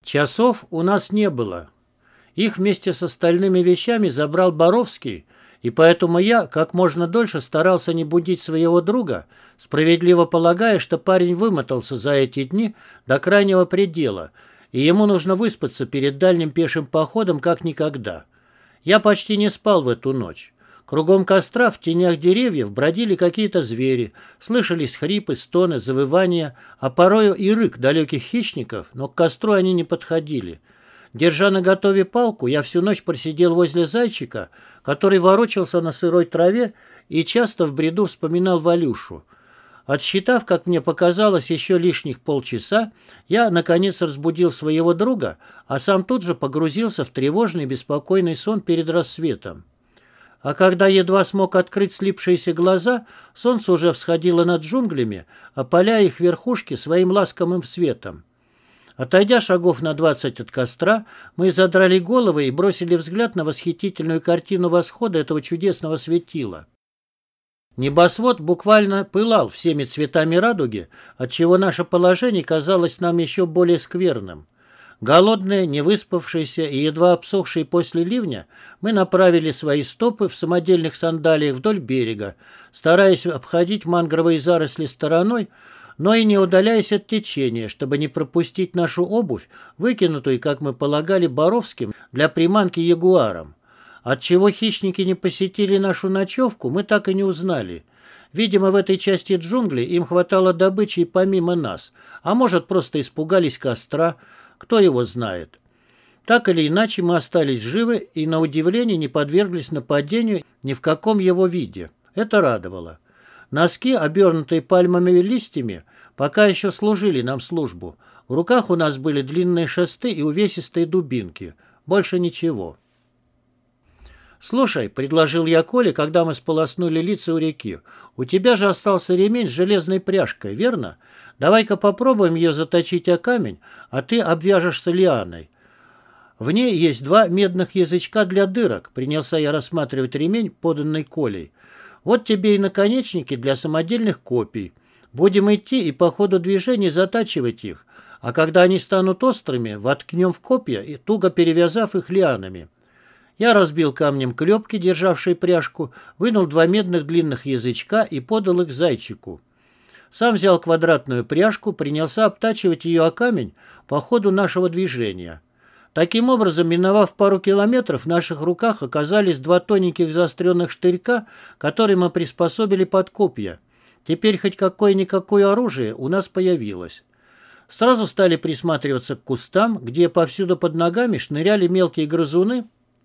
Часов у нас не было. Их вместе с остальными вещами забрал Боровский, и поэтому я как можно дольше старался не будить своего друга, справедливо полагая, что парень вымотался за эти дни до крайнего предела, и ему нужно выспаться перед дальним пешим походом как никогда. Я почти не спал в эту ночь. Кругом костра в тенях деревьев бродили какие-то звери, слышались хрипы, стоны, завывания, а порою и рык далеких хищников, но к костру они не подходили. Держа наготове палку, я всю ночь просидел возле зайчика, который ворочался на сырой траве и часто в бреду вспоминал Валюшу. Отсчитав, как мне показалось, еще лишних полчаса, я, наконец, разбудил своего друга, а сам тут же погрузился в тревожный беспокойный сон перед рассветом. А когда едва смог открыть слипшиеся глаза, солнце уже всходило над джунглями, опаляя их верхушки своим ласковым светом. Отойдя шагов на 20 от костра, мы задрали головы и бросили взгляд на восхитительную картину восхода этого чудесного светила. Небосвод буквально пылал всеми цветами радуги, отчего наше положение казалось нам еще более скверным. Голодные, невыспавшиеся и едва обсохшие после ливня, мы направили свои стопы в самодельных сандалиях вдоль берега, стараясь обходить мангровые заросли стороной, но и не удаляясь от течения, чтобы не пропустить нашу обувь, выкинутую, как мы полагали, Боровским для приманки ягуаром. Отчего хищники не посетили нашу ночевку, мы так и не узнали. Видимо, в этой части джунглей им хватало добычи и помимо нас, а может, просто испугались костра, кто его знает. Так или иначе, мы остались живы и, на удивление, не подверглись нападению ни в каком его виде. Это радовало. Носки, обернутые пальмовыми листьями, пока еще служили нам службу. В руках у нас были длинные шесты и увесистые дубинки. Больше ничего. «Слушай», — предложил я Коле, когда мы сполоснули лица у реки, «у тебя же остался ремень с железной пряжкой, верно? Давай-ка попробуем ее заточить о камень, а ты обвяжешься лианой. В ней есть 2 медных язычка для дырок», — принялся я рассматривать ремень, поданный Колей. «Вот тебе и наконечники для самодельных копий. Будем идти и по ходу движения затачивать их, а когда они станут острыми, воткнем в копья, и туго перевязав их лианами». Я разбил камнем клепки, державшие пряжку, вынул 2 медных длинных язычка и подал их зайчику. Сам взял квадратную пряжку, принялся обтачивать ее о камень по ходу нашего движения. Таким образом, миновав пару километров, в наших руках оказались 2 тоненьких заостренных штырька, которые мы приспособили под копья. Теперь хоть какое-никакое оружие у нас появилось. Сразу стали присматриваться к кустам, где повсюду под ногами шныряли мелкие грызуны,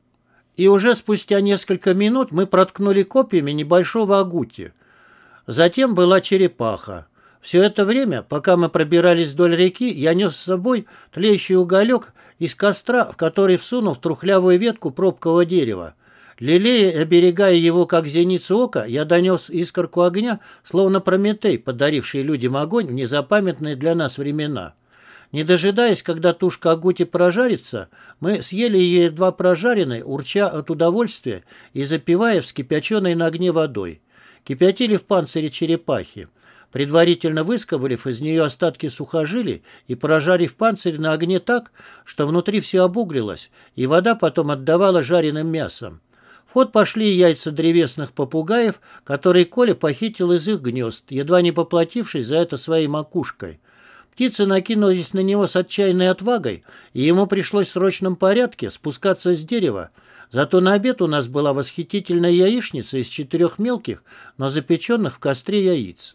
и уже спустя несколько минут мы проткнули копьями небольшого агути. Затем была черепаха. Все это время, пока мы пробирались вдоль реки, я нес с собой тлеющий уголек из костра, в который всунул трухлявую ветку пробкового дерева. Лелея и оберегая его, как зеницу ока, я донес искорку огня, словно Прометей, подаривший людям огонь в незапамятные для нас времена. Не дожидаясь, когда тушка агути прожарится, мы съели ее едва прожаренной, урча от удовольствия и запивая вскипяченной на огне водой. Кипятили в панцире черепахи. Предварительно выскоблив из нее остатки сухожилий и прожарив панцирь на огне так, что внутри все обуглилось, и вода потом отдавала жареным мясом. В ход пошли яйца древесных попугаев, которые Коля похитил из их гнезд, едва не поплатившись за это своей макушкой. Птицы накинулись на него с отчаянной отвагой, и ему пришлось в срочном порядке спускаться с дерева. Зато на обед у нас была восхитительная яичница из 4 мелких, но запеченных в костре яиц.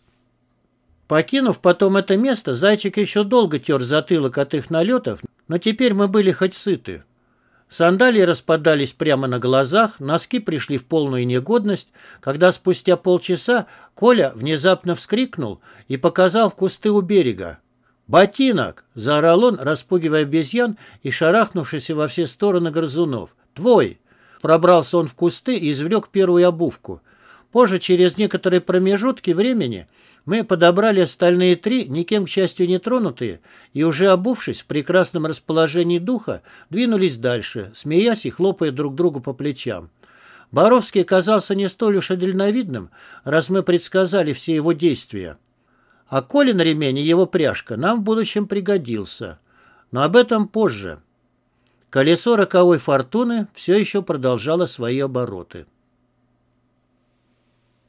Покинув потом это место, зайчик еще долго тер затылок от их налетов, но теперь мы были хоть сыты. Сандалии распадались прямо на глазах, носки пришли в полную негодность, когда спустя полчаса Коля внезапно вскрикнул и показал в кусты у берега. «Ботинок!» — заорал он, распугивая обезьян и шарахнувшийся во все стороны грызунов. «Твой!» — пробрался он в кусты и извлек первую обувку. Позже, через некоторые промежутки времени, мы подобрали остальные 3, никем, к счастью, не тронутые, и, уже обувшись в прекрасном расположении духа, двинулись дальше, смеясь и хлопая друг другу по плечам. Боровский оказался не столь уж и дальновидным, раз мы предсказали все его действия. А Колин ремень и его пряжка нам в будущем пригодился. Но об этом позже. Колесо роковой фортуны все еще продолжало свои обороты.